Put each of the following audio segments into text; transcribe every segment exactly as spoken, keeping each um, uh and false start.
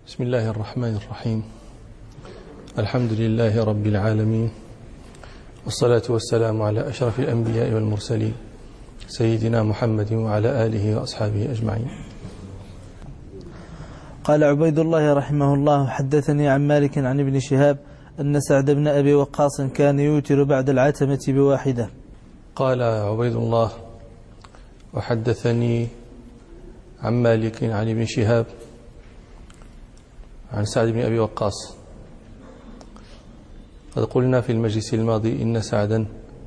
بسم الله الرحمن الرحيم. الحمد لله رب العالمين، والصلاة والسلام على أشرف الأنبياء والمرسلين سيدنا محمد وعلى آله وأصحابه أجمعين. قال عبيد الله رحمه الله: حدثني عن مالك عن ابن شهاب أن سعد بن أبي وقاص كان يوتر بعد العتمة بواحدة. قال عبيد الله: وحدثني عن مالك عن ابن شهاب عن سعد بن أبي وقاص. قد قلنا في المجلس الماضي إن سعدا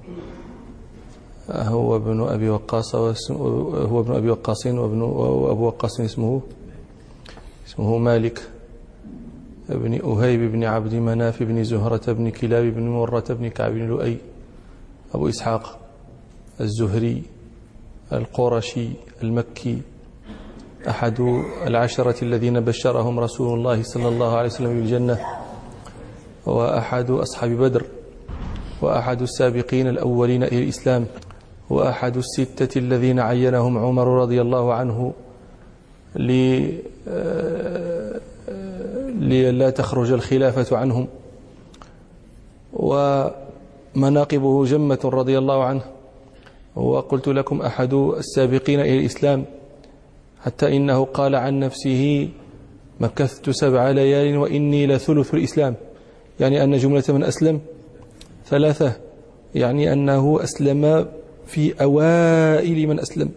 هو ابن أبي وقاص هو ابن أبي وقاص وابن وأبو وقاص اسمه اسمه مالك بن أهيب بن عبد مناف بن زهرة بن كلاب بن مرة بن كعب بن لؤي أبو إسحاق الزهري القرشي المكي، أحد العشرة الذين بشرهم رسول الله صلى الله عليه وسلم بالجنة، وأحد أصحاب بدر، وأحد السابقين الأولين إلى الإسلام، وأحد الستة الذين عينهم عمر رضي الله عنه لئلا تخرج الخلافة عنهم. ومناقبه جمة رضي الله عنه، وقلت لكم أحد السابقين إلى الإسلام، حتى إنه قال عن نفسه: مكثت سبع ليال وإني لثلث الإسلام، يعني أن جملة من أسلم ثلاثة، يعني أنه أسلم في أوائل من أسلم.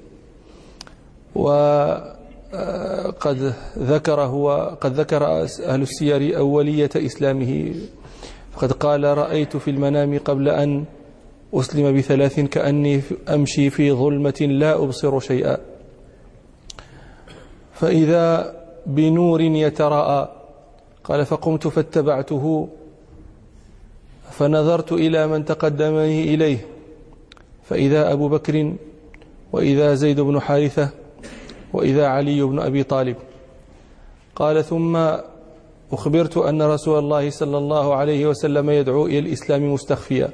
وقد ذكر هو قد ذكر أهل السير أولية إسلامه، فقد قال: رأيت في المنام قبل أن أسلم بثلاث كأني أمشي في ظلمة لا أبصر شيئا، فإذا بنور يتراءى. قال: فقمت فاتبعته فنظرت إلى من تقدمني إليه، فإذا أبو بكر، وإذا زيد بن حارثة، وإذا علي بن أبي طالب. قال: ثم أخبرت أن رسول الله صلى الله عليه وسلم يدعو إلى الإسلام مستخفيا،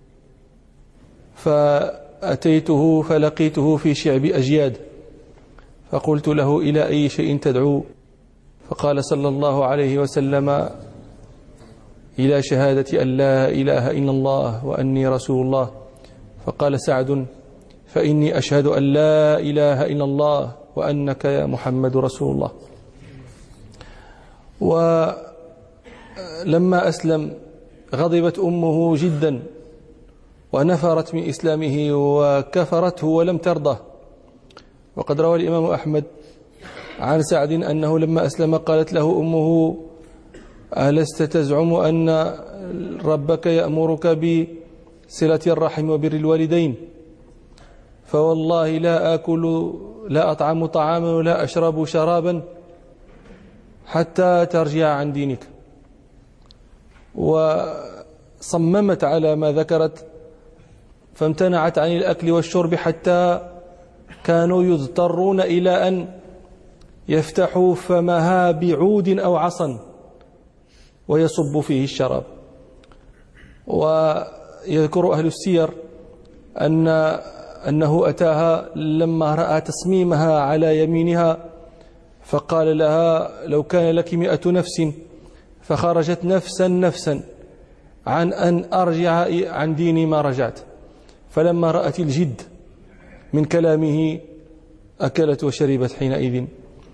فأتيته فلقيته في شعب أجياد، فقلت له: إلى أي شيء تدعو؟ فقال صلى الله عليه وسلم: إلى شهادة أن لا إله إلا الله وأني رسول الله. فقال سعد: فإني أشهد أن لا إله إلا الله وأنك يا محمد رسول الله. ولما أسلم غضبت أمه جدا، ونفرت من إسلامه وكفرته ولم ترضه. وقد روى الإمام أحمد عن سعد أنه لما أسلم قالت له أمه: ألست تزعم أن ربك يأمرك بصلة الرحم وبر الوالدين؟ فوالله لا آكل لا أطعم طعاما ولا أشرب شرابا حتى ترجع عن دينك. وصممت على ما ذكرت، فامتنعت عن الأكل والشرب حتى كانوا يضطرون إلى أن يفتحوا فمها بعود أو عصا ويصب فيه الشراب. ويذكر أهل السير أن أنه أتاها لما رأى تصميمها على يمينها، فقال لها: لو كان لك مئة نفس، فخرجت نفسا نفسا عن أن أرجع عن ديني ما رجعت. فلما رأت الجد من كلامه أكلت وشربت حينئذ.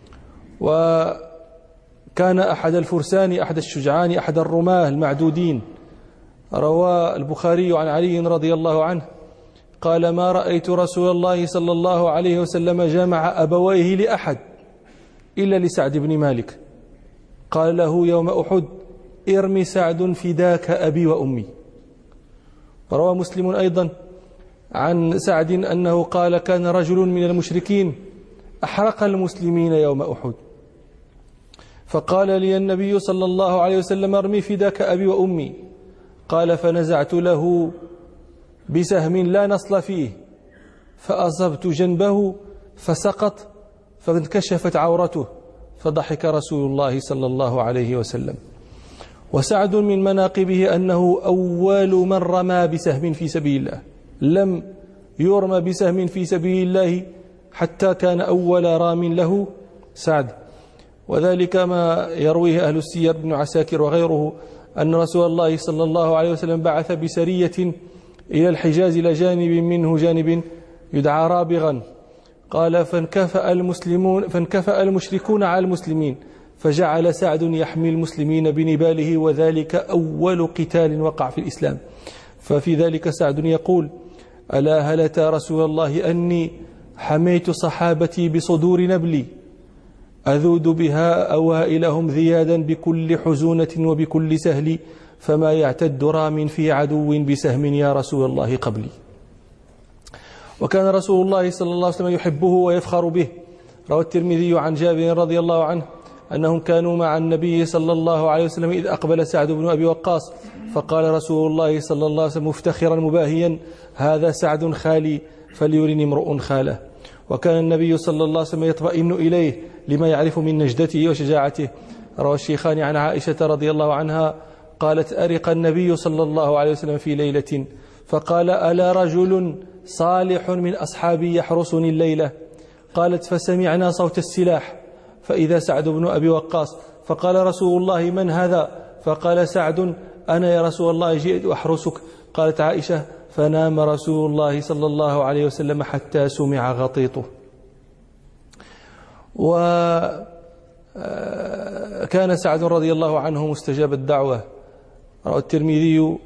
وكان أحد الفرسان، أحد الشجعان، أحد الرماه المعدودين. روى البخاري عن علي رضي الله عنه قال: ما رأيت رسول الله صلى الله عليه وسلم جمع أبويه لأحد إلا لسعد بن مالك. قال له يوم أحد: ارمي سعد فداك أبي وأمي. روى مسلم أيضا عن سعد أنه قال: كان رجل من المشركين أحرق المسلمين يوم أحد، فقال لي النبي صلى الله عليه وسلم: ارمي فداك أبي وأمي. قال: فنزعت له بسهم لا نصل فيه، فأصبت جنبه فسقط، فانكشفت عورته، فضحك رسول الله صلى الله عليه وسلم. وسعد من مناقبه أنه أول من رمى بسهم في سبيل الله، لم يرمى بسهم في سبيل الله حتى كان أول رام له سعد. وذلك ما يرويه أهل السير ابن عساكر وغيره أن رسول الله صلى الله عليه وسلم بعث بسرية إلى الحجاز إلى جانب منه جانب يدعى رابغا، قال فانكفأ المسلمون فانكفأ المشركون على المسلمين، فجعل سعد يحمي المسلمين بنباله، وذلك أول قتال وقع في الإسلام. ففي ذلك سعد يقول: ألا هل أتى رسول الله أني حميت صحابتي بصدور نبلي أذود بها أوائلهم ذيادا بكل حزونة وبكل سهل، فما يعتد رام في عدو بسهم يا رسول الله قبلي. وكان رسول الله صلى الله عليه وسلم يحبه ويفخر به. روى الترمذي عن جابر رضي الله عنه أنهم كانوا مع النبي صلى الله عليه وسلم إذ أقبل سعد بن أبي وقاص، فقال رسول الله صلى الله عليه وسلم مفتخرا مباهيا: هذا سعد خالي فليرني امرؤ خاله. وكان النبي صلى الله عليه وسلم يطمئن إليه لما يعرف من نجدته وشجاعته. روى الشيخان عن عائشة رضي الله عنها قالت: أرق النبي صلى الله عليه وسلم في ليلة فقال: ألا رجل صالح من أصحابي يحرسني الليلة؟ قالت: فسمعنا صوت السلاح فإذا سعد بن أبي وقاص، فقال رسول الله: من هذا؟ فقال سعد: أنا يا رسول الله جئت أحرسك. قالت عائشة: فنام رسول الله صلى الله عليه وسلم حتى سمع غطيطه. وكان سعد رضي الله عنه مستجاب الدعوة. روى الترمذي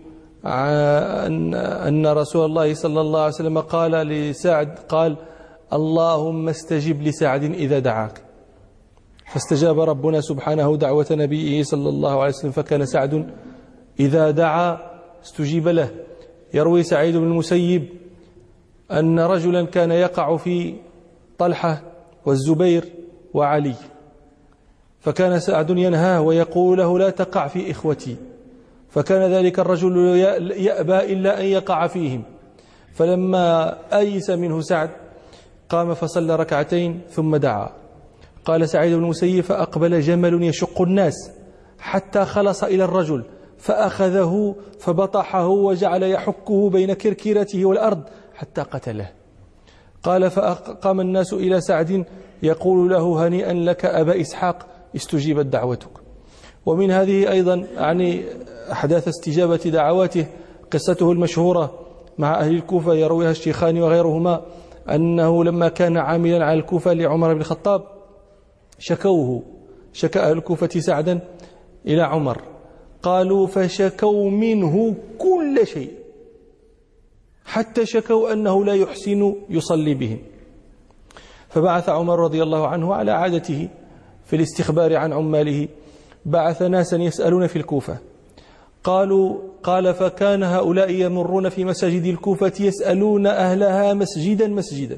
أن رسول الله صلى الله عليه وسلم قال لسعد قال: اللهم استجب لسعد إذا دعاك. فاستجاب ربنا سبحانه دعوة نبيه صلى الله عليه وسلم، فكان سعد إذا دعا استجيب له. يروي سعيد بن المسيب أن رجلا كان يقع في طلحة والزبير وعلي، فكان سعد ينهاه ويقول له: لا تقع في إخوتي، فكان ذلك الرجل يأبى إلا أن يقع فيهم. فلما أيس منه سعد قام فصلى ركعتين ثم دعا. قال سعيد بن المسيب: فأقبل جمل يشق الناس حتى خلص إلى الرجل فأخذه فبطحه وجعل يحكه بين كركرته والأرض حتى قتله. قال: فقام الناس إلى سعد يقول له: هنيئا لك أبا إسحاق، استجيبت دعوتك. ومن هذه أيضا يعني أحداث استجابة دعواته قصته المشهورة مع أهل الكوفة، يرويها الشيخان وغيرهما، أنه لما كان عاملا على الكوفة لعمر بن الخطاب شكوه شكى أهل الكوفة سعدا إلى عمر، قالوا فشكوا منه كل شيء حتى شكوا أنه لا يحسن يصلي بهم. فبعث عمر رضي الله عنه على عادته في الاستخبار عن عماله، بعث ناسا يسألون في الكوفة. قالوا قال فكان هؤلاء يمرون في مساجد الكوفة يسألون أهلها مسجدا مسجدا،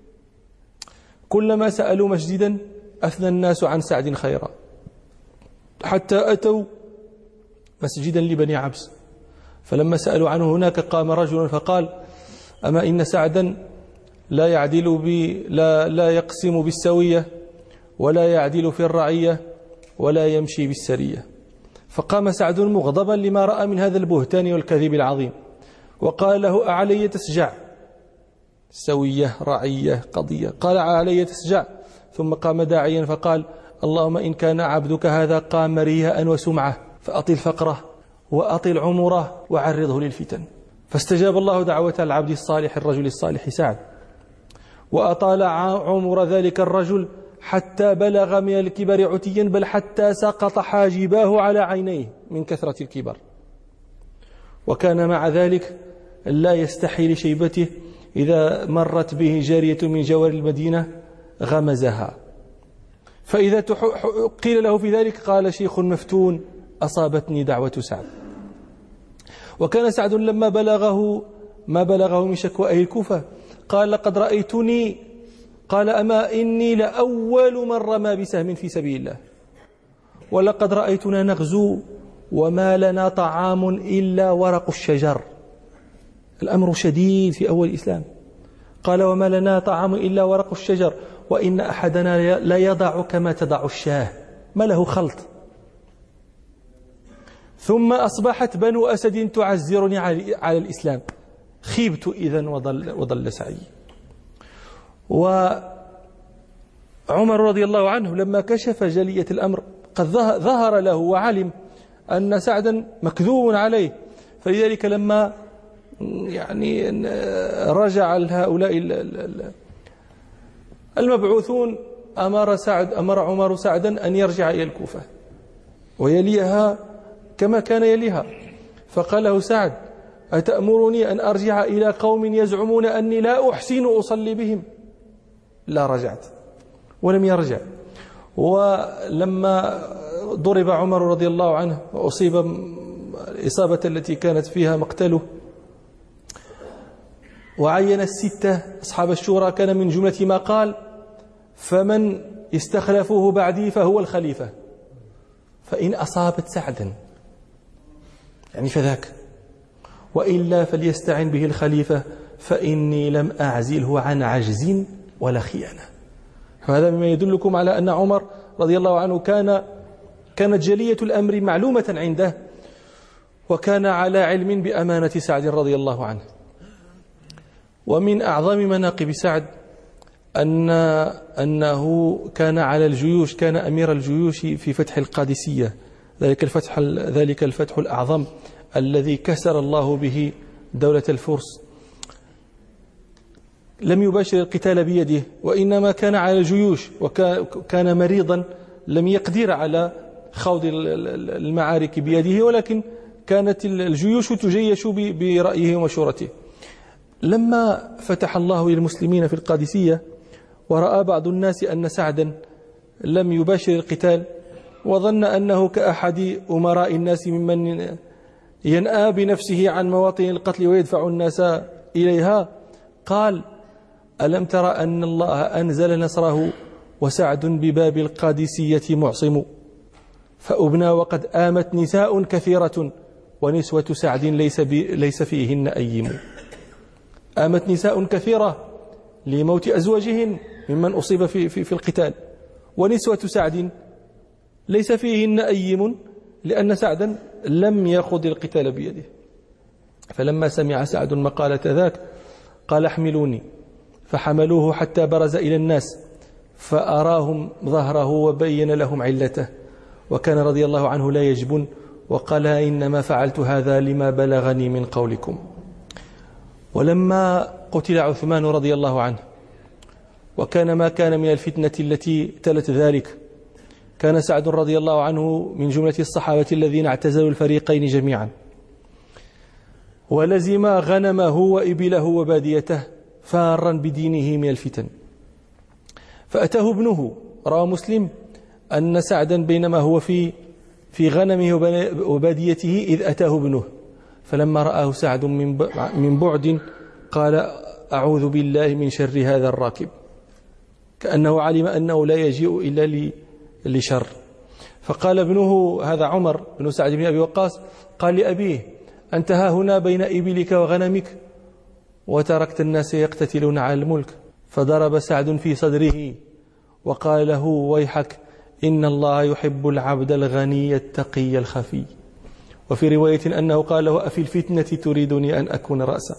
كلما سألوا مسجدا أثنى الناس عن سعد خيرا، حتى أتوا مسجدا لبني عبس، فلما سألوا عنه هناك قام رجل فقال: أما إن سعدا لا يعدل بي لا, لا يقسم بالسوية ولا يعدل في الرعية ولا يمشي بالسرية. فقام سعد مغضبا لما رأى من هذا البهتان والكذب العظيم، وقال له: أعلي تسجع؟ سوية رعية قضية. قال: علي تسجع؟ ثم قام داعيا فقال: اللهم إن كان عبدك هذا قام رياء وسمعة فأطل فقره وأطل عمره وعرضه للفتن. فاستجاب الله دعوة العبد الصالح الرجل الصالح سعد، وأطال عمر ذلك الرجل حتى بلغ من الكبر عتيا، بل حتى سقط حاجباه على عينيه من كثرة الكبر. وكان مع ذلك لا يستحي لشيبته، إذا مرت به جارية من جوار المدينة غمزها، فإذا قيل له في ذلك قال: شيخ مفتون أصابتني دعوة سعد. وكان سعد لما بلغه ما بلغه من شكوى أهل الكوفة قال: لقد رأيتني قال أما إني لأول من رمى بسهم في سبيل الله، ولقد رأيتنا نغزو وما لنا طعام إلا ورق الشجر. الأمر شديد في أول الإسلام. قال: وما لنا طعام إلا ورق الشجر، وإن أحدنا لا يضع كما تضع الشاه، ما له خلط. ثم أصبحت بنو أسد تعزرني على الإسلام، خيبت إذن وضل, وضل سعي. عمر رضي الله عنه لما كشف جلية الأمر قد ظهر له وعلم أن سعدا مكذوب عليه، فلذلك لما يعني رجع هؤلاء المبعوثون أمر سعد أمر عمر سعدا أن يرجع إلى الكوفة ويليها كما كان يليها، فقال له سعد: أتأمرني أن أرجع إلى قوم يزعمون أني لا أحسن أصلي بهم؟ لا رجعت، ولم يرجع. ولما ضرب عمر رضي الله عنه وأصيب الإصابة التي كانت فيها مقتله، وعين الستة أصحاب الشورى، كان من جملة ما قال: فمن استخلفوه بعدي فهو الخليفة، فإن أصابت سعدا يعني فذاك، وإلا فليستعن به الخليفة، فإني لم أعزله عن عجز ولا خيانة. هذا مما يدلكم على أن عمر رضي الله عنه كان كانت جلية الأمر معلومة عنده، وكان على علم بأمانة سعد رضي الله عنه. ومن أعظم مناقب سعد أن أنه كان على الجيوش، كان أمير الجيوش في فتح القادسية، ذلك الفتح ذلك الفتح الأعظم الذي كسر الله به دولة الفرس. لم يباشر القتال بيده، وإنما كان على الجيوش، وكان مريضا لم يقدر على خوض المعارك بيده، ولكن كانت الجيوش تجيش برأيه ومشورته. لما فتح الله للمسلمين في القادسية ورأى بعض الناس أن سعدا لم يباشر القتال، وظن أنه كأحد أمراء الناس ممن ينأى بنفسه عن مواطن القتل ويدفع الناس إليها، قال: ألم ترى أن الله أنزل نصره وسعد بباب القادسية معصم، فأبنى وقد آمت نساء كثيرة ونسوة سعد ليس, ليس فيهن أيم. آمت نساء كثيرة لموت أزواجهن ممن أصيب في, في, في القتال، ونسوة سعد ليس فيهن أيم لأن سعدا لم يخض القتال بيده. فلما سمع سعد مقالة ذاك قال: احملوني، فحملوه حتى برز إلى الناس فأراهم ظهره وبين لهم علته، وكان رضي الله عنه لا يجبن، وقال: إنما فعلت هذا لما بلغني من قولكم. ولما قتل عثمان رضي الله عنه، وكان ما كان من الفتنة التي تلت ذلك، كان سعد رضي الله عنه من جملة الصحابة الذين اعتزلوا الفريقين جميعا، ولزم غنمه وإبله وباديته فارا بدينه من الفتن. فأتاه ابنه، روى مسلم أن سعدا بينما هو في في غنمه وباديته إذ أتاه ابنه، فلما رآه سعد من بعد قال: أعوذ بالله من شر هذا الراكب، كأنه علم أنه لا يجيء إلا لشر. فقال ابنه، هذا عمر بن سعد بن أبي وقاص، قال لأبيه: أنت ها هنا بين إبلك وغنمك وتركت الناس يقتتلون على الملك؟ فضرب سعد في صدره وقال له: ويحك، إن الله يحب العبد الغني التقي الخفي. وفي رواية أنه قال له: أفي الفتنة تريدني أن أكون رأسا؟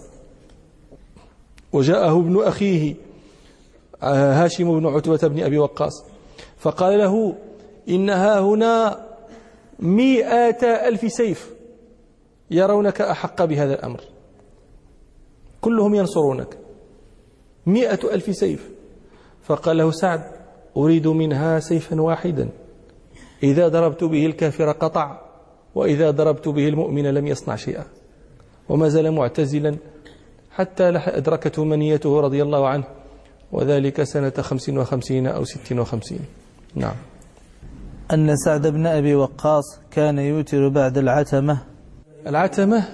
وجاءه ابن أخيه هاشم بن عتبة بن أبي وقاص فقال له: إنها هنا مئة ألف سيف يرونك أحق بهذا الأمر، كلهم ينصرونك، مئة ألف سيف. فقال له سعد: أريد منها سيفا واحدا، إذا ضربت به الكافر قطع، وإذا ضربت به المؤمن لم يصنع شيئا. وما زال معتزلا حتى أدركته منيته رضي الله عنه، وذلك سنة خمس وخمسين أو ست وخمسين. نعم. أن سعد بن أبي وقاص كان يوتر بعد العتمة. العتمة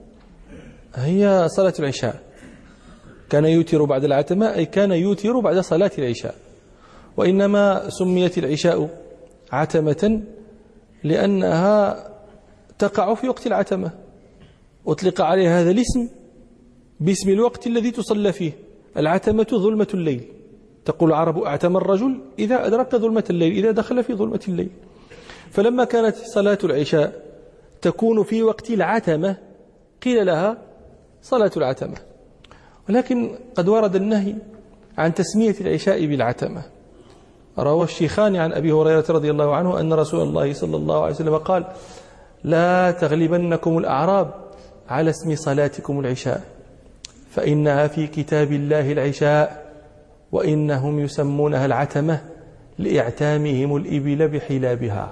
هي صلاة العشاء، كان يوتر بعد العتمة أي كان يوتر بعد صلاة العشاء، وإنما سميت العشاء عتمة لأنها تقع في وقت العتمة، أطلق عليها هذا الاسم باسم الوقت الذي تصلى فيه. العتمة ظلمة الليل، تقول العرب: أعتم الرجل إذا أدرك ظلمة الليل، إذا دخل في ظلمة الليل. فلما كانت صلاة العشاء تكون في وقت العتمة قيل لها صلاة العتمة. ولكن قد ورد النهي عن تسمية العشاء بالعتمة، روى الشيخان عن أبي هريرة رضي الله عنه أن رسول الله صلى الله عليه وسلم قال لا تغلبنكم الأعراب على اسم صلاتكم العشاء فإنها في كتاب الله العشاء وإنهم يسمونها العتمة لإعتامهم الإبل بحلابها.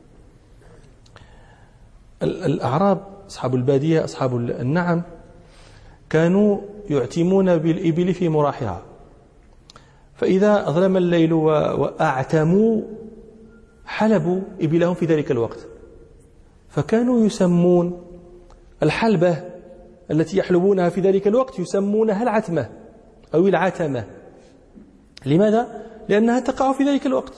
الأعراب أصحاب البادية أصحاب النعم كانوا يعتمون بالإبل في مراحها، فإذا أظلم الليل وأعتموا حلبوا إبلهم في ذلك الوقت، فكانوا يسمون الحلبة التي يحلبونها في ذلك الوقت يسمونها العتمة أو العتمة. لماذا؟ لأنها تقع في ذلك الوقت.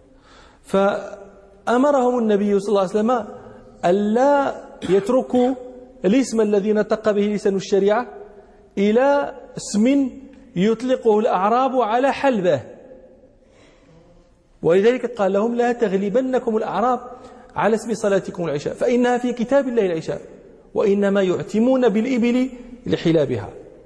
فأمرهم النبي صلى الله عليه وسلم ألا يتركوا الاسم الذي نطق به لسان الشريعة إلى اسم يطلقه الأعراب على حلبة، ولذلك قال لهم لا تغلبنكم الأعراب على اسم صلاتكم العشاء فإنها في كتاب الله العشاء وإنما يعتمون بالإبل لحلابها.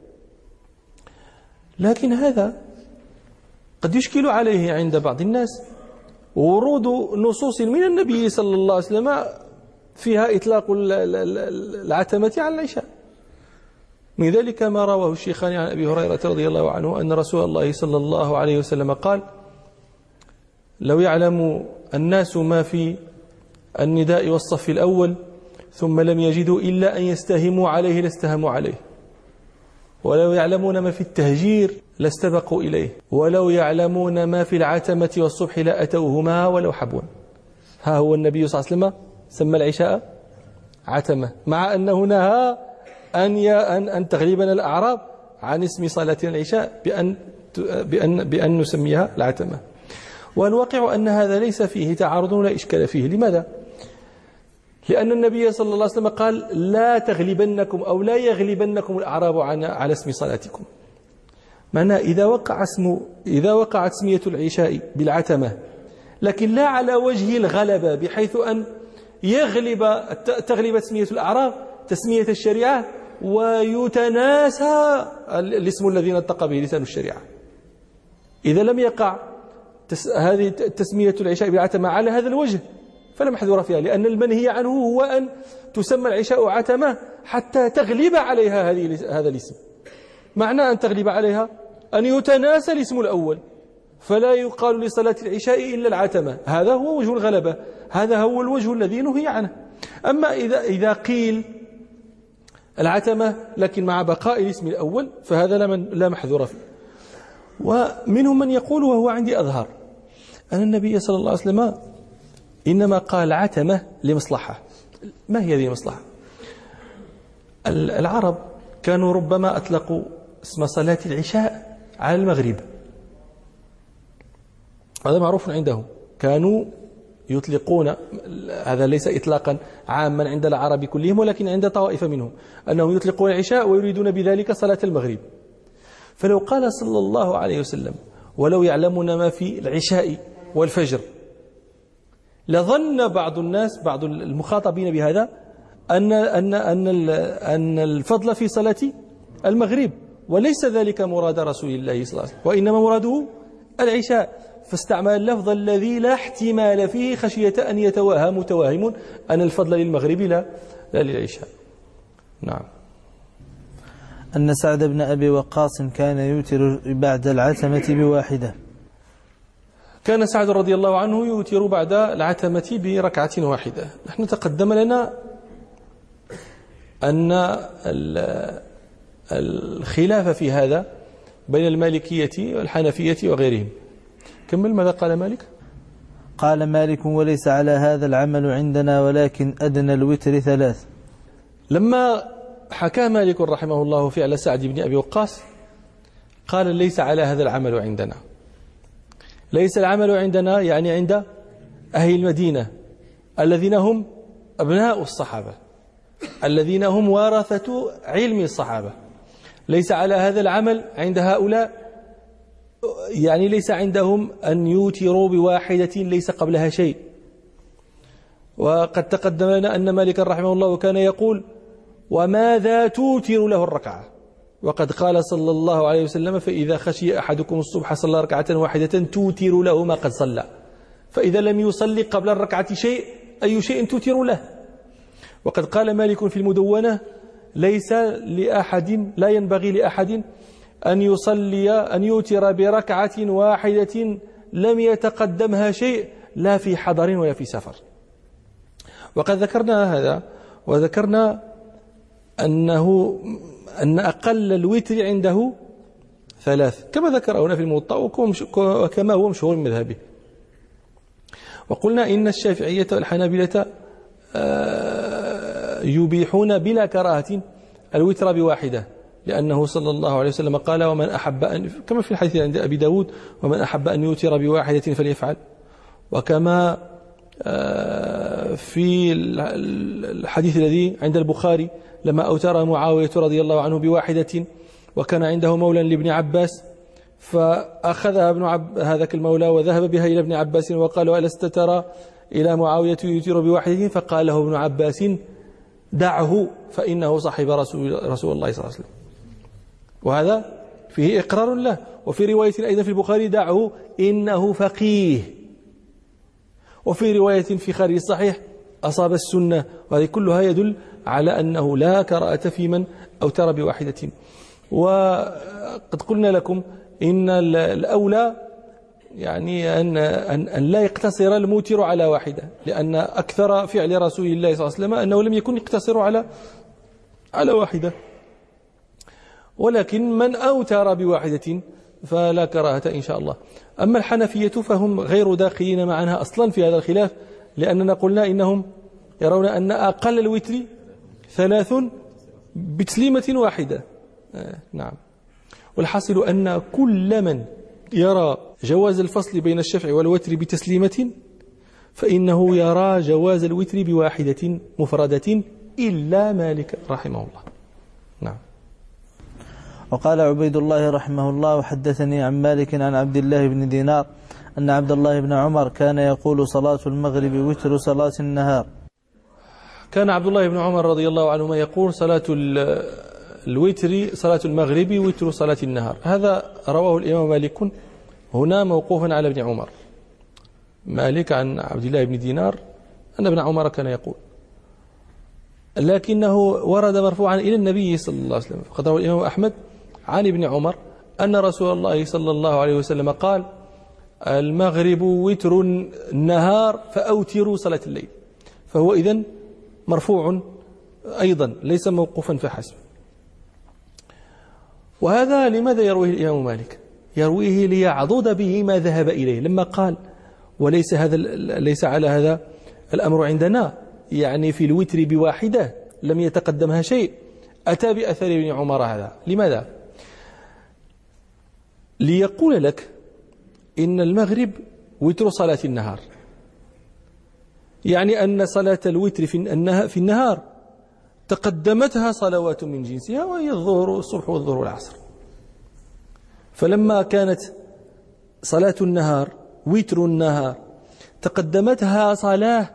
لكن هذا قد يشكل عليه عند بعض الناس ورود نصوص من النبي صلى الله عليه وسلم فيها إطلاق العتمة على العشاء. من ذلك ما رواه الشيخان عن أبي هريرة رضي الله عنه أن رسول الله صلى الله عليه وسلم قال لو يعلم الناس ما في النداء والصف الأول ثم لم يجدوا إلا أن يستهموا عليه لاستهموا عليه، ولو يعلمون ما في التهجير لاستبقوا إليه، ولو يعلمون ما في العتمة والصبح لأتوهما ولو حبوا. ها هو النبي صلى الله عليه وسلم سمى العشاء عتمة، مع أنه نهى أن أن أن تغلبنا الأعراب عن اسم صلاتنا العشاء بأن بأن بأن نسميها العتمة. والواقع أن هذا ليس فيه تعارض ولا إشكال فيه. لماذا؟ لأن النبي صلى الله عليه وسلم قال لا تغلبنكم أو لا يغلبنكم الأعراب على اسم صلاتكم. معناه إذا وقع اسم إذا وقعت تسمية العشاء بالعتمة لكن لا على وجه الغلبة بحيث أن يغلب تغلب تسمية الأعراب تسمية الشريعة ويتناسى الاسم الذي نطق به لسان الشريعة، إذا لم يقع هذه تسمية العشاء بالعتمة على هذا الوجه فلا محذور فيها، لأن المنهي عنه هو أن تسمى العشاء عتمة حتى تغلب عليها هذه هذا الاسم. معنى أن تغلب عليها أن يتناسى الاسم الأول، فلا يقال لصلاة العشاء إلا العتمة، هذا هو وجه الغلبة، هذا هو الوجه الذي نهي عنه. أما إذا إذا قيل العتمة لكن مع بقاء الاسم الأول فهذا لا محذور فيه. ومنهم من يقول وهو عندي أظهر أن النبي صلى الله عليه وسلم إنما قال عتمة لمصلحة. ما هي هذه المصلحة؟ العرب كانوا ربما أطلقوا اسم صلاة العشاء على المغرب، هذا معروف عندهم، كانوا يطلقون، هذا ليس إطلاقا عاما عند العرب كلهم ولكن عند طوائف منهم، أنهم يطلقون العشاء ويريدون بذلك صلاة المغرب. فلو قال صلى الله عليه وسلم ولو يعلمون ما في العشاء والفجر لظن بعض الناس بعض المخاطبين بهذا أن أن أن أن الفضل في صلاة المغرب، وليس ذلك مراد رسول الله صلى الله عليه وسلم، وإنما مراده العشاء، فاستعمل اللفظ الذي لا احتمال فيه خشية أن يتوهم متوهم أن الفضل للمغرب لا لا للعشاء. نعم. أن سعد بن أبي وقاص كان يوتر بعد العتمة بواحدة. كان سعد رضي الله عنه يوتر بعد العتمة بركعة واحدة. نحن تقدم لنا أن الخلاف في هذا بين المالكية والحنفية وغيرهم. كمل ماذا قال مالك؟ قال مالك ليس على هذا العمل عندنا ولكن أدنى الوتر ثلاث. لما حكى مالك رحمه الله فعل سعد بن أبي وقاص قال ليس على هذا العمل عندنا. ليس العمل عندنا يعني عند أهل المدينة الذين هم أبناء الصحابة الذين هم ورثة علم الصحابة. ليس على هذا العمل عند هؤلاء، يعني ليس عندهم أن يوتروا بواحدة ليس قبلها شيء. وقد تقدم لنا أن مالك رحمه الله كان يقول وماذا توتر له الركعة، وقد قال صلى الله عليه وسلم فإذا خشي أحدكم الصبح صلى ركعة واحدة توتر له ما قد صلى، فإذا لم يصلي قبل الركعة شيء أي شيء توتر له. وقد قال مالك في المدونة ليس لأحد لا ينبغي لأحد أن يصلي أن يوتر بركعة واحدة لم يتقدمها شيء لا في حضر ولا في سفر. وقد ذكرنا هذا وذكرنا أنه أن أقل الوتر عنده ثلاث كما ذكر هنا في الموطأ وكما هو مشهور من مذهبه. وقلنا إن الشافعية والحنابلة يبيحون بلا كراهة الوتر بواحدة، لأنه صلى الله عليه وسلم قال ومن أحب أن كما في الحديث عند أبي داود ومن أحب أن يوتر بواحدة فليفعل، وكما في الحديث الذي عند البخاري لما أوتر معاوية رضي الله عنه بواحدة وكان عنده مولى لابن عباس فأخذها ابن عب هذاك المولى وذهب بها إلى ابن عباس وقال ألست ترى إلى معاوية يوتر بواحدة؟ فقال له ابن عباس دعه فإنه صاحب رسول, رسول الله صلى الله عليه وسلم. وهذا فيه إقرار له. وفي رواية أيضا في البخاري دعه إنه فقيه. وفي رواية في خارج الصحيح أصاب السنة. وهذه كلها يدل على أنه لا كراهة في من أوتر بواحدة. وقد قلنا لكم إن الأولى يعني أن, أن, أن لا يقتصر الموتر على واحدة، لأن أكثر فعل رسول الله صلى الله عليه وسلم أنه لم يكن يقتصر على على واحدة. ولكن من أوتر بواحدة فلا كراهة إن شاء الله. أما الحنفية فهم غير داخلين معنا أصلا في هذا الخلاف، لأننا قلنا إنهم يرون أن أقل الوتر ثلاث بتسليمة واحدة. آه نعم. والحاصل أن كل من يرى جواز الفصل بين الشفع والوتر بتسليمة فإنه يرى جواز الوتر بواحدة مفردة إلا مالك رحمه الله. نعم. وقال عبيد الله رحمه الله وحدثني عن مالك عن عبد الله بن دينار أن عبد الله بن عمر كان يقول صلاة المغرب وتر صلاة النهار. كان عبد الله بن عمر رضي الله عنهما يقول صلاة الوتر صلاة المغرب وتر صلاة النهار. هذا رواه الإمام مالك هنا موقوفا على ابن عمر. مالك عن عبد الله بن دينار أن ابن عمر كان يقول، لكنه ورد مرفوعا إلى النبي صلى الله عليه وسلم. فقد روى الإمام أحمد عن ابن عمر أن رسول الله صلى الله عليه وسلم قال المغرب وتر النهار فأوتروا صلاة الليل. فهو إذن مرفوع أيضا ليس موقوفا فحسب. وهذا لماذا يرويه الإمام مالك؟ يرويه ليعضد به ما ذهب إليه لما قال وليس هذا ليس على هذا الأمر عندنا، يعني في الوتر بواحدة لم يتقدمها شيء. أتى بأثر ابن عمر هذا لماذا؟ ليقول لك إن المغرب وتر صلاة النهار، يعني أن صلاة الوتر في النهار تقدمتها صلوات من جنسها وهي الظهر والصبح والظهر والعصر. فلما كانت صلاة النهار وتر النهار تقدمتها صلاة،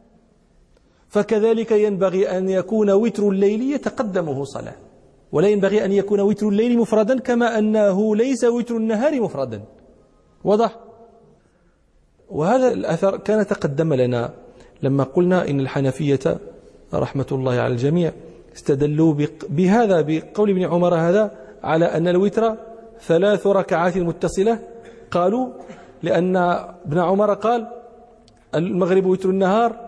فكذلك ينبغي أن يكون وتر الليل يتقدمه صلاة، ولا ينبغي أن يكون وتر الليل مفردا كما أنه ليس وتر النهار مفردا. واضح؟ وهذا الأثر كان تقدم لنا لما قلنا إن الحنفية رحمة الله على الجميع استدلوا بهذا بقول ابن عمر هذا على أن الوتر ثلاث ركعات متصلة. قالوا لأن ابن عمر قال المغرب وتر النهار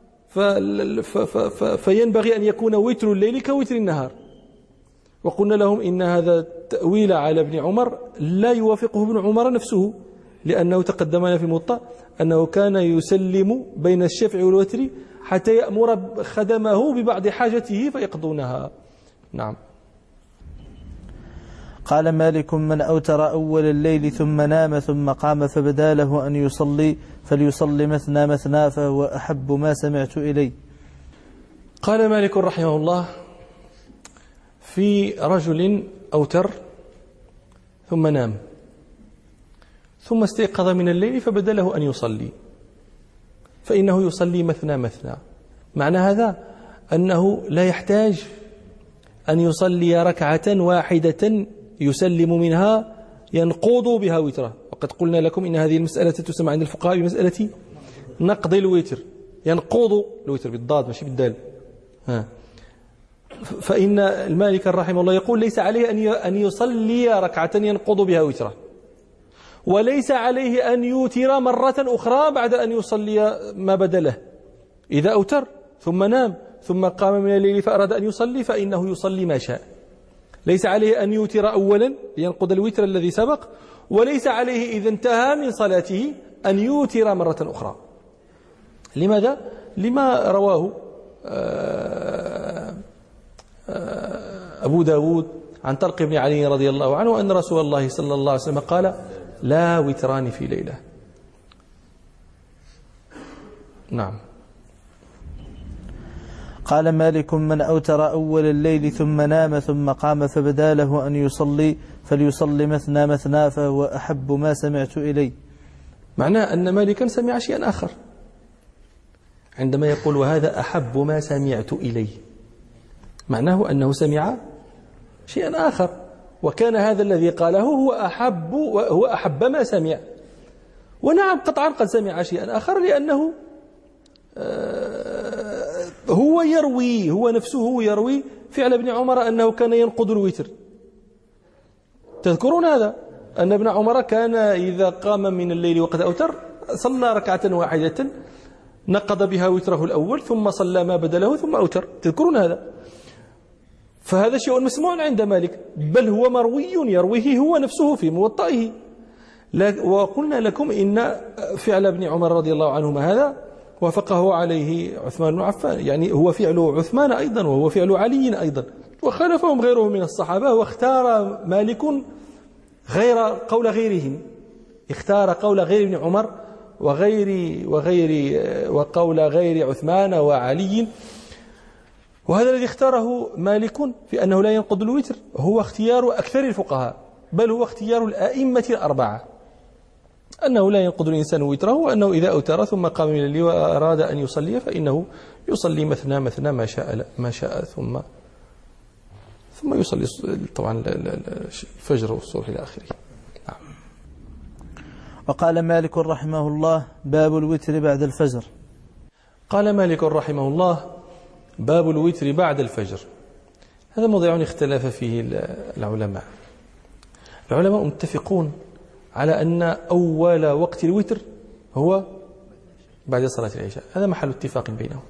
فينبغي أن يكون وتر الليل كوتر النهار. وقلنا لهم إن هذا التأويل على ابن عمر لا يوافقه ابن عمر نفسه، لأنه تقدمنا في الموطأ أنه كان يسلم بين الشفع والوتر حتى يأمر خدمه ببعض حاجته فيقضونها. نعم. قال مالك من أوتر أول الليل ثم نام ثم قام فبدا له أن يصلي فليصلي مثنى مثنى فهو أحب ما سمعت إلي. قال مالك رحمه الله في رجل أوتر ثم نام ثم استيقظ من الليل فبدا له أن يصلي فإنه يصلي مثنى مثنى. معنى هذا أنه لا يحتاج أن يصلي ركعة واحدة يسلم منها ينقض بها وتره. وقد قلنا لكم إن هذه المسألة تسمى عند الفقهاء بمسألة نقض الوتر، ينقض الوتر بالضاد ماشي بالدال. ها. فإن المالك رحمه الله يقول ليس عليه أن يصلي ركعة ينقض بها وتره، وليس عليه أن يوتر مرة أخرى بعد أن يصلي ما بدله. إذا أوتر ثم نام ثم قام من الليل فأراد أن يصلي فإنه يصلي ما شاء. ليس عليه أن يوتر أولا لينقض الوتر الذي سبق، وليس عليه إذا انتهى من صلاته أن يوتر مرة أخرى. لماذا؟ لما رواه أبو داود عن طلق بن علي رضي الله عنه أن رسول الله صلى الله عليه وسلم قال لا وتران في ليلة. نعم. قال مالك من أوتر أول الليل ثم نام ثم قام فبدا له أن يصلي فليصلي مثنى مثنى فهو أحب ما سمعت إلي. معناه أن مالكا سمع شيئا آخر عندما يقول وهذا أحب ما سمعت إلي، معناه أنه سمع شيئا آخر، وكان هذا الذي قاله هو أحب هو أحب ما سمع. ونعم قطعا قد سمع شيئا آخر، لأنه هو يروي هو نفسه يروي فعل ابن عمر أنه كان ينقض الوتر. تذكرون هذا أن ابن عمر كان إذا قام من الليل وقد أوتر صلى ركعة واحدة نقض بها وتره الأول ثم صلى ما بدله ثم أوتر. تذكرون هذا؟ فهذا شيء مسموع عند مالك، بل هو مروي يرويه هو نفسه في موطئه. وقلنا لكم إن فعل ابن عمر رضي الله عنهما هذا وافقه عليه عثمان بن عفان، يعني هو فعل عثمان أيضا وهو فعل علي أيضا، وخالفهم غيره من الصحابة، واختار مالك غير قول غيرهم، اختار قول غير ابن عمر وغير وغير وقول غير عثمان وعلي. وهذا الذي اختاره مالك في أنه لا ينقض الوتر هو اختيار أكثر الفقهاء، بل هو اختيار الأئمة الأربعة، أنه لا ينقض الإنسان وتره، وأنه إذا أوتر ثم قام من الليل وأراد أن يصلي فإنه يصلي مثنى مثنى ما شاء ما شاء ثم ثم يصلي طبعا الفجر والصبح إلى آخره. نعم. وقال مالك رحمه الله باب الوتر بعد الفجر. قال مالك رحمه الله باب الوتر بعد الفجر. هذا موضوع اختلف فيه العلماء. العلماء متفقون على أن أول وقت الوتر هو بعد صلاة العشاء، هذا محل اتفاق بينهم.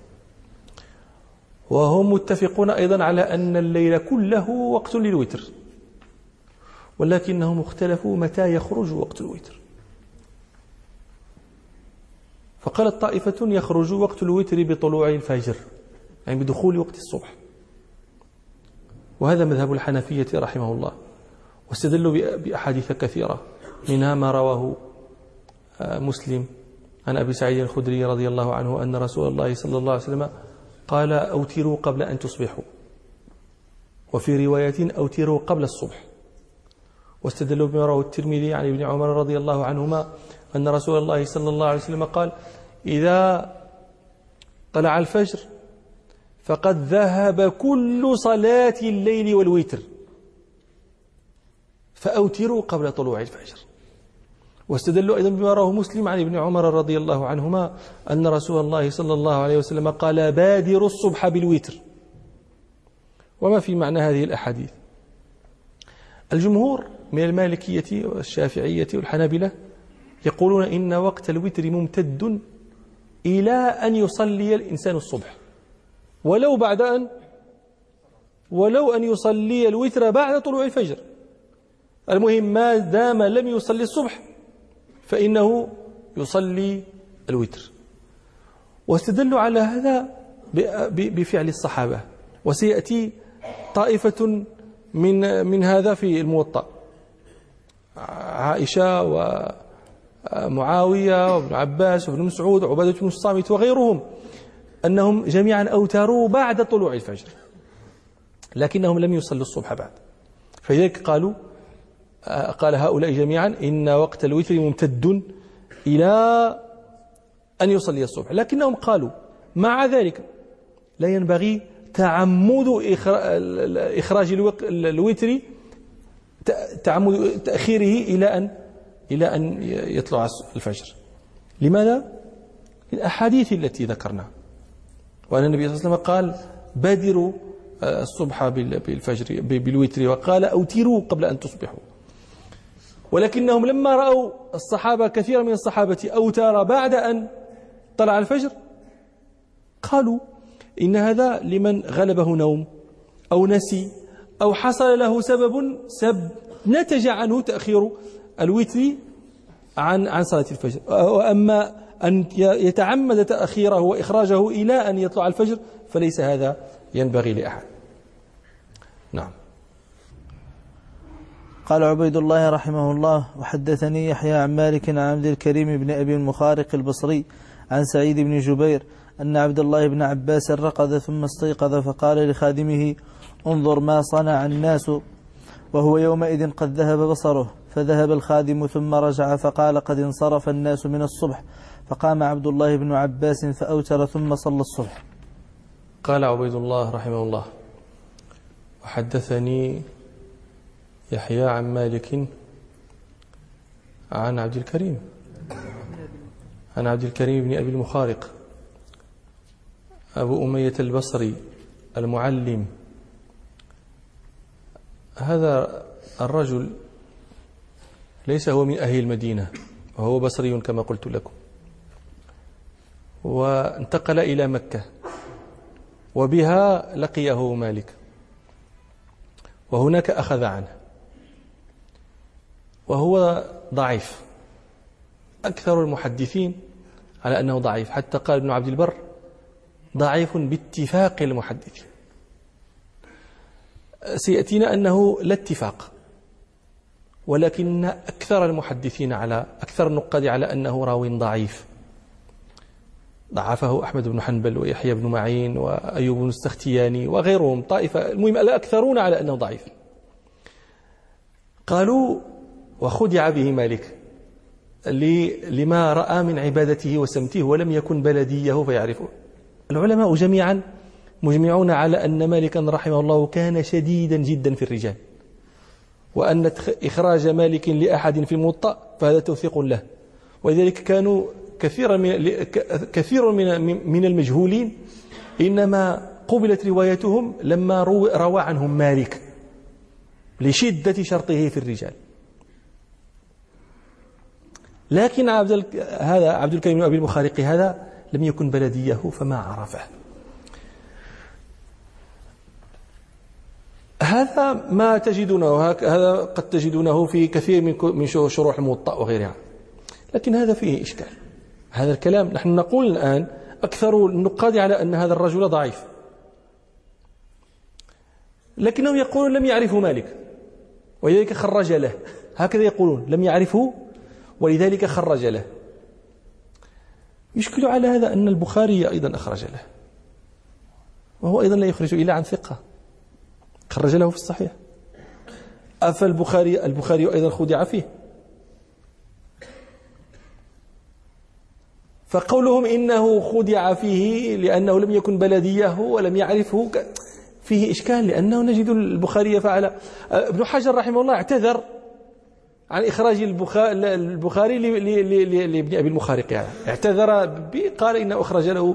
وهم متفقون أيضا على أن الليل كله وقت للوتر، ولكنهم اختلفوا متى يخرج وقت الوتر. فقالت طائفة يخرج وقت الوتر بطلوع الفجر، يعني بدخول وقت الصبح، وهذا مذهب الحنفية رحمه الله، واستدلوا بأحاديث كثيرة، منها ما رواه مسلم عن أبي سعيد الخدري رضي الله عنه أن رسول الله صلى الله عليه وسلم قال أوتروا قبل أن تصبحوا، وفي رواية أوتروا قبل الصبح. واستدلوا بما رواه الترمذي عن ابن عمر رضي الله عنهما أن رسول الله صلى الله عليه وسلم قال إذا طلع الفجر فقد ذهب كل صلاة الليل والوتر فأوتروا قبل طلوع الفجر. واستدلوا أيضا بما رواه مسلم عن ابن عمر رضي الله عنهما أن رسول الله صلى الله عليه وسلم قال بادروا الصبح بالوتر، وما في معنى هذه الأحاديث. الجمهور من المالكية والشافعية والحنابلة يقولون إن وقت الوتر ممتد إلى أن يصلي الإنسان الصبح، ولو بعد أن ولو أن يصلي الوتر بعد طلوع الفجر، المهم ما دام لم يصلي الصبح فإنه يصلي الوتر. واستدلوا على هذا بفعل الصحابة، وسيأتي طائفة من من هذا في الموطأ، عائشة ومعاوية وابن عباس وابن مسعود وعبادة بن الصامت وغيرهم، أنهم جميعا أوتروا بعد طلوع الفجر، لكنهم لم يصلوا الصبح بعد. فلذلك قالوا قال هؤلاء جميعا إن وقت الوتر ممتد إلى أن يصلي الصبح، لكنهم قالوا مع ذلك لا ينبغي تعمد إخراج الوتر تعمد تأخيره إلى أن إلى أن يطلع الفجر. لماذا؟ الأحاديث التي ذكرنا، وأن النبي صلى الله عليه وسلم قال بادروا الصبح بالفجر بالوتر، وقال أوتروا قبل أن تصبحوا. ولكنهم لما رأوا الصحابة كثير من الصحابة أوتر بعد أن طلع الفجر قالوا إن هذا لمن غلبه نوم أو نسي أو حصل له سبب سب نتج عنه تأخير الوتر عن عن صلاة الفجر. وأما أن يتعمد تأخيره وإخراجه إلى أن يطلع الفجر فليس هذا ينبغي لأحد. نعم. قال عبيد الله رحمه الله: وحدثني يحيى عن مالك عن عبد الكريم بن أبي المخارق البصري عن سعيد بن جبير أن عبد الله بن عباس رقد ثم استيقظ فقال لخادمه: انظر ما صنع الناس، وهو يومئذ قد ذهب بصره. فذهب الخادم ثم رجع فقال: قد انصرف الناس من الصبح. فقام عبد الله بن عباس فأوتر ثم صلى الصبح. قال عبيد الله رحمه الله: وحدثني يحيى عن مالك عن عبد الكريم عن عبد الكريم بن أبي المخارق أبو أمية البصري المعلم. هذا الرجل ليس هو من أهل المدينة، وهو بصري كما قلت لكم، وانتقل إلى مكة وبها لقيه مالك وهناك أخذ عنه، وهو ضعيف. أكثر المحدثين على أنه ضعيف، حتى قال ابن عبد البر: ضعيف باتفاق المحدثين. سيأتينا أنه لا اتفاق، ولكن أكثر المحدثين على أكثر النقاد على أنه راوي ضعيف. ضعفه أحمد بن حنبل ويحيى بن معين وأيوب بن السختياني وغيرهم طائفة، المهم الأكثرون على أنه ضعيف. قالوا: وخدع به مالك لما رأى من عبادته وسمته ولم يكن بلديه فيعرفه. العلماء جميعا مجمعون على أن مالكا رحمه الله كان شديدا جدا في الرجال، وأن إخراج مالك لأحد في الموطأ فهذا توثيق له. ولذلك كانوا كثيرا من كثير من من المجهولين إنما قبلت روايتهم لما روى عنهم مالك لشدة شرطه في الرجال. لكن عبد هذا عبد الكريم بن أبي المخارق هذا لم يكن بلديه فما عرفه. هذا ما تجدونه، هذا قد تجدونه في كثير من من شروح الموطأ وغيرها، لكن هذا فيه إشكال. هذا الكلام نحن نقول الآن أكثر النقاد على أن هذا الرجل ضعيف، لكنهم يقولون لم يعرفه مالك ولذلك خرج له. هكذا يقولون: لم يعرفه ولذلك خرج له. يشكل على هذا أن البخاري أيضا أخرج له، وهو أيضا لا يخرج إلا عن ثقة، خرج له في الصحيح. أفالبخاري البخاري أيضا خدع فيه. فقولهم إنه خدع فيه لأنه لم يكن بلديه ولم يعرفه فيه إشكال، لأنه نجد البخاري فعل. ابن حجر رحمه الله اعتذر عن إخراج البخاري لابن أبي المخارق، يعني اعتذر، قال إنه أخرج له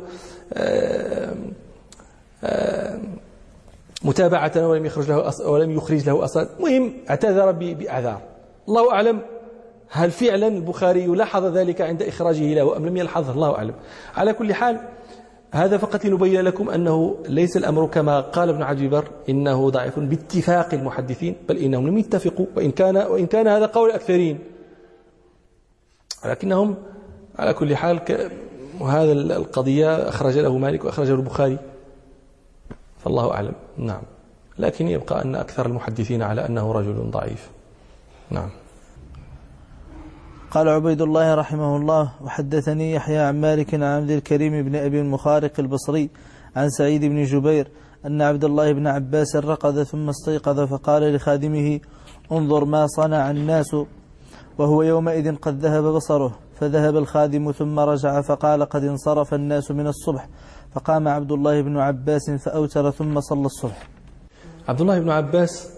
متابعة ولم يخرج له ولم يخرج له أصلا. مهم اعتذر بأعذار، الله أعلم هل فعلا البخاري لاحظ ذلك عند إخراجه له أم لم يلحظه، الله أعلم. على كل حال هذا فقط لنبين لكم أنه ليس الأمر كما قال ابن عبد البر إنه ضعيف باتفاق المحدثين، بل إنهم لم يتفقوا، وإن كان وإن كان هذا قول الأكثرين، لكنهم على كل حال ك... وهذا القضية أخرج له مالك وأخرجه البخاري، فالله أعلم. نعم، لكن يبقى أن أكثر المحدثين على أنه رجل ضعيف. نعم. قال عبيد الله رحمه الله: وحدثني يحيى عن مالك عن عبد الكريم بن أبي المخارق البصري عن سعيد بن جبير أن عبد الله بن عباس رقد ثم استيقظ فقال لخادمه: انظر ما صنع الناس، وهو يومئذ قد ذهب بصره. فذهب الخادم ثم رجع فقال: قد انصرف الناس من الصبح. فقام عبد الله بن عباس فأوتر ثم صلى الصبح. عبد الله بن عباس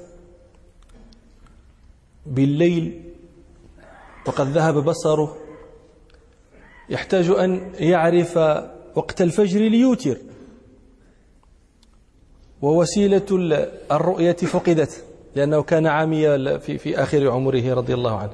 بالليل وقد ذهب بصره يحتاج أن يعرف وقت الفجر ليوتر، ووسيلة الرؤية فقدت لأنه كان عاميا في, في آخر عمره رضي الله عنه،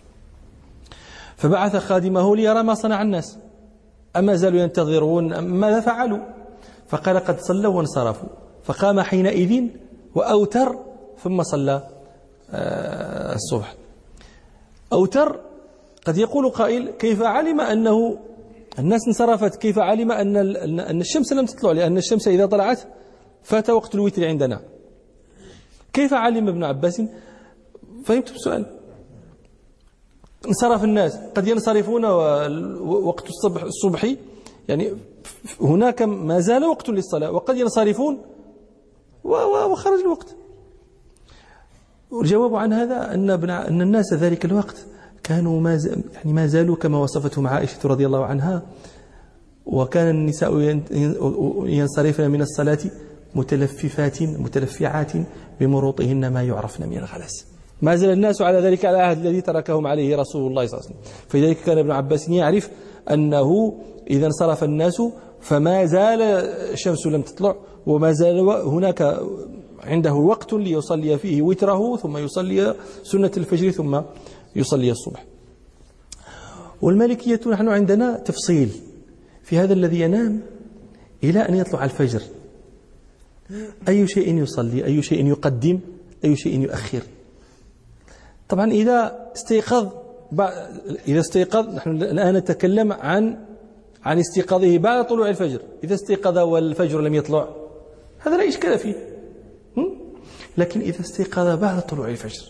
فبعث خادمه ليرى ما صنع الناس، أما زالوا ينتظرون ماذا فعلوا؟ فقال قد صلوا وانصرفوا، فقام حينئذ وأوتر ثم صلى الصبح. أوتر قد يقول قائل كيف علم أنه الناس انصرفت، كيف علم أن أن الشمس لم تطلع؟ لأن الشمس إذا طلعت فات وقت الوتر عندنا. كيف علم ابن عباس؟ فهمت السؤال؟ انصرف الناس، قد ينصرفون وقت الصبح الصبح يعني هناك ما زال وقت للصلاة، وقد ينصرفون وخرج الوقت. والجواب عن هذا أن ابن أن الناس ذلك الوقت كانوا ما يعني ما زالوا كما وصفتهم عائشة رضي الله عنها، وكان النساء ينصرفن من الصلاة متلففات متلفعات بمروطهن ما يعرفن من الغلس. ما زال الناس على ذلك على العهد الذي تركهم عليه رسول الله صلى الله عليه وسلم. فلذلك كان ابن عباس يعرف أنه إذا انصرف الناس فما زال الشمس لم تطلع، وما زال هناك عنده وقت ليصلي فيه وتره، ثم يصلي سنة الفجر، ثم يصلي الصبح. والمالكية نحن عندنا تفصيل في هذا الذي ينام إلى أن يطلع الفجر، أي شيء يصلي، أي شيء يقدم، أي شيء يؤخر. طبعا إذا استيقظ إذا استيقظ نحن الآن نتكلم عن عن استيقاظه بعد طلوع الفجر. إذا استيقظ والفجر لم يطلع هذا لا إشكال فيه، لكن إذا استيقظ بعد طلوع الفجر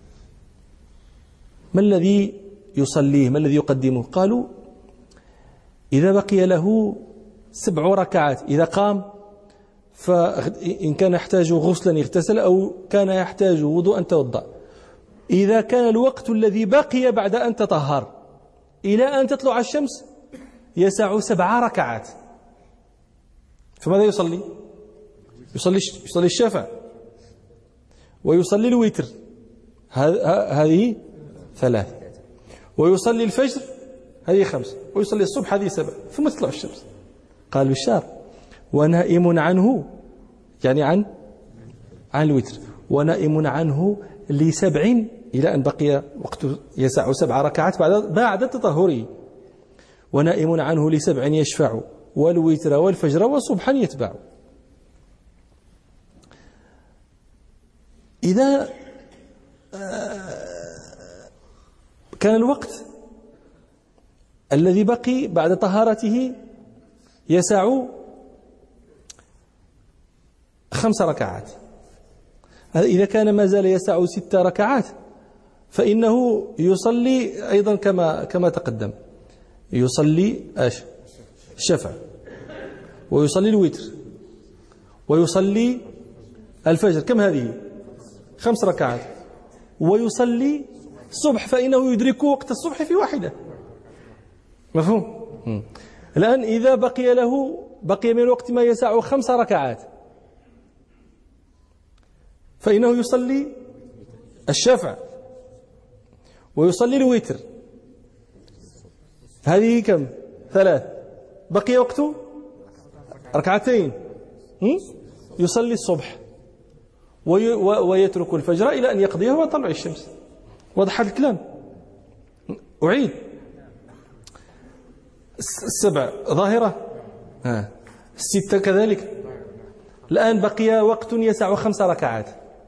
ما الذي يصليه، ما الذي يقدمه؟ قالوا إذا بقي له سبع ركعات، إذا قام فإن كان يحتاج غسلا يغتسل، أو كان يحتاج وضوءا توضأ. إذا كان الوقت الذي بقي بعد أن تطهر إلى أن تطلع الشمس يسع سبع ركعات، فماذا يصلي؟ يصلي يصلي الشفع ويصلي الوتر، هذه ثلاث، ويصلي الفجر هذه خمس، ويصلي الصبح هذه سبع، ثم تطلع الشمس. قال بشار ونائم عنه يعني عن عن الوتر، ونائم عنه لسبع إلى أن بقي وقت يسع سبع ركعات بعد بعد تطهره، ونائم عنه لسبع يشفع والوتر والفجر والصبحا يتبع. إذا كان الوقت الذي بقي بعد طهارته يسع خمس ركعات، إذا كان ما زال يسع ست ركعات فإنه يصلي أيضا كما كما تقدم، يصلي ايش؟ الشفع، ويصلي الوتر، ويصلي الفجر، كم هذه؟ خمس ركعات، ويصلي الصبح، فإنه يدرك وقت الصبح في واحدة. مفهوم؟ الآن إذا بقي له بقي من الوقت ما يسع خمس ركعات فإنه يصلي الشفع ويصلي الوتر، هذه كم؟ ثلاث، بقي وقته ركعتين، يصلي الصبح ويترك الفجر إلى أن يقضيه وطلع الشمس. واضح هذا الكلام؟ أعيد السبع ظاهرة، ها الستة كذلك. الآن بقي وقت يسع خمس ركعات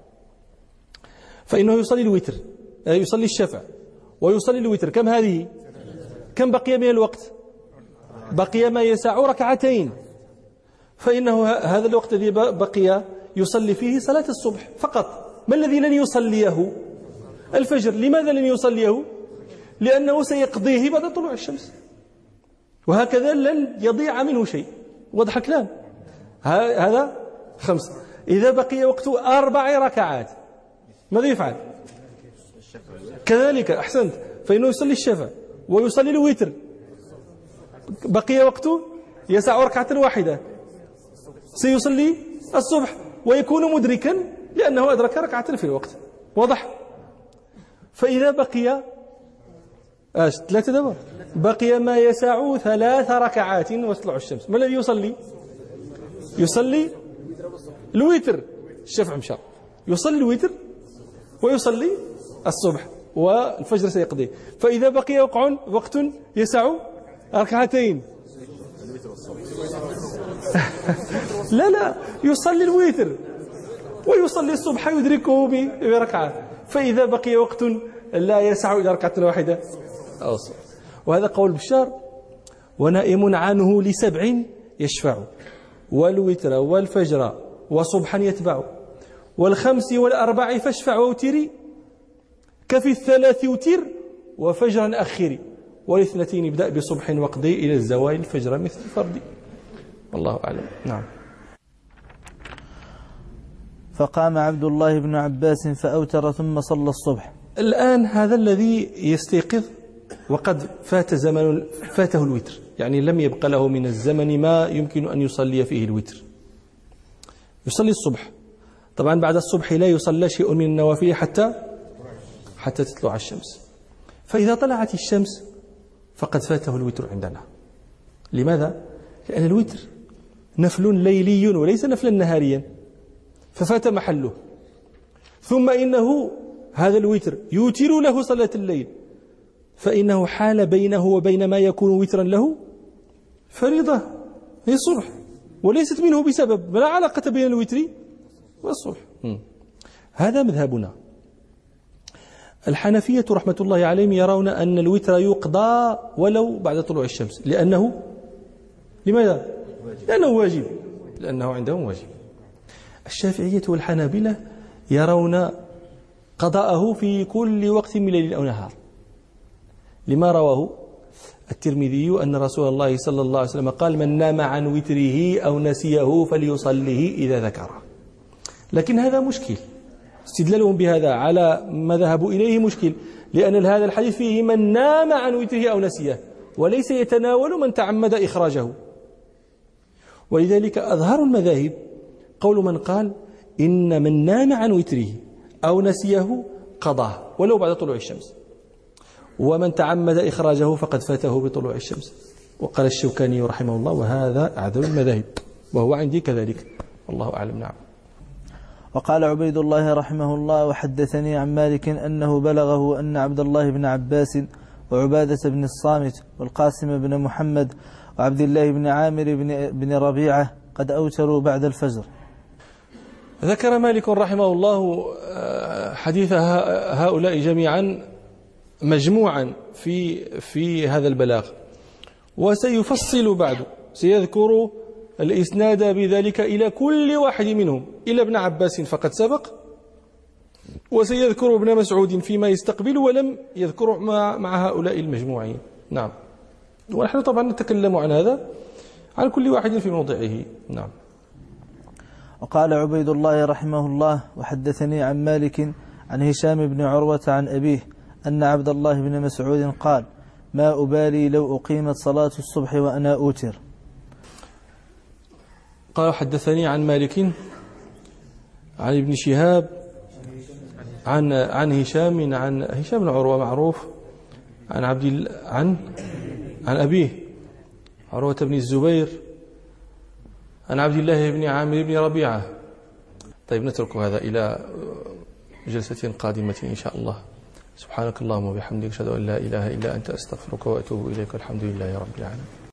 فإنه يصلي الوتر، يصلي الشفع ويصلي الوتر، كم هذه؟ كم بقي من الوقت؟ بقي ما يسع ركعتين، فإنه هذا الوقت الذي بقي يصلي فيه صلاة الصبح فقط. ما الذي لن يصليه؟ الفجر. لماذا لن يصليه؟ لأنه سيقضيه بعد طلوع الشمس، وهكذا لن يضيع منه شيء. واضح الكلام؟ هذا خمس. إذا بقي وقت أربع ركعات ماذا يفعل؟ كذلك أحسنت، فإنه يصلي الشفع ويصلي الوتر، بقي وقت يسع ركعة واحدة سيصلي الصبح ويكون مدركا لأنه أدرك ركعة في الوقت. واضح؟ فإذا بقي آه ثلاثة دبر بقي ما يسع ثلاث ركعات وتطلع الشمس، ما الذي يصلي؟ يصلي الوتر. الشفع مشى، يصلي الوتر ويصلي الصبح والفجر سيقضي. فإذا بقي وقع وقت يسع ركعتين لا لا يصلي الوتر ويصلي الصبح يدركه بركعة. فإذا بقي وقت لا يسع إلى ركعة واحدة أو الصبح. وهذا قول بشار. ونائم عنه لسبع يشفع والوتر والفجر وصبحا يتبع والخمس والأربع فاشفع ووتري كفي الثلاث وتر وفجرا أخري والاثنتين ابدأ بصبح وقضي إلى الزوال الفجر مثل الفرد. والله أعلم. نعم. فقام عبد الله بن عباس فأوتر ثم صلى الصبح. الآن هذا الذي يستيقظ وقد فات زمن فاته الوتر، يعني لم يبق له من الزمن ما يمكن أن يصلي فيه الوتر، يصلي الصبح. طبعا بعد الصبح لا يصلى شيء من النوافل حتى حتى تطلع الشمس. فإذا طلعت الشمس فقد فاته الوتر عندنا. لماذا؟ لأن الوتر نفل ليلي وليس نفلا نهاريا، ففات محله. ثم إنه هذا الوتر يوتر له صلاة الليل، فإنه حال بينه وبين ما يكون وترا له فريضة هي الصبح، وليست منه بسبب، لا علاقة بين الوتر والصبح. هذا مذهبنا. الحنفية رحمة الله عليهم يرون أن الوتر يقضى ولو بعد طلوع الشمس، لأنه لماذا؟ لأنه واجب، لأنه عندهم واجب. الشافعية والحنابلة يرون قضاءه في كل وقت من ليل أو نهار، لما رواه الترمذي أن رسول الله صلى الله عليه وسلم قال: من نام عن وتره أو نسيه فليصليه إذا ذكره. لكن هذا مشكل، استدلالهم بهذا على ما ذهبوا إليه مشكل، لأن هذا الحديث فيه من نام عن وتره أو نسيه، وليس يتناول من تعمد إخراجه. ولذلك أظهر المذاهب قول من قال إن من نام عن وتره أو نسيه قضاه ولو بعد طلوع الشمس، ومن تعمد إخراجه فقد فاته بطلوع الشمس. وقال الشوكاني رحمه الله: وهذا أعذر المذاهب، وهو عندي كذلك، والله أعلم. نعم. وقال عبيد الله رحمه الله: وحدثني عن مالك أنه بلغه أن عبد الله بن عباس وعبادة بن الصامت والقاسم بن محمد وعبد الله بن عامر بن, بن ربيعة قد أوتروا بعد الفجر. ذكر مالك رحمه الله حديث هؤلاء جميعا مجموعا في في هذا البلاغ، وسيفصل بعد، سيذكر الإسناد بذلك إلى كل واحد منهم إلى ابن عباس فقد سبق، وسيذكر ابن مسعود فيما يستقبل، ولم يذكر مع, مع هؤلاء المجموعين. نعم. ونحن طبعا نتكلم عن هذا عن كل واحد في موضعه. نعم. وقال عبيد الله رحمه الله: وحدثني عن مالك عن هشام بن عروة عن أبيه أن عبد الله بن مسعود قال: ما أبالي لو أقيمت صلاة الصبح وأنا أوتر. قال: حدثني عن مالك عن ابن شهاب عن عن هشام عن هشام بن عروة معروف عن عبد عن عن أبيه عروة بن الزبير عن عبد الله بن عامر بن ربيعة. طيب، نترك هذا إلى جلسة قادمة إن شاء الله. سبحانك اللهم وبحمدك، أشهد أن لا إله إلا أنت، أستغفرك وأتوب إليك، والحمد لله رب العالمين.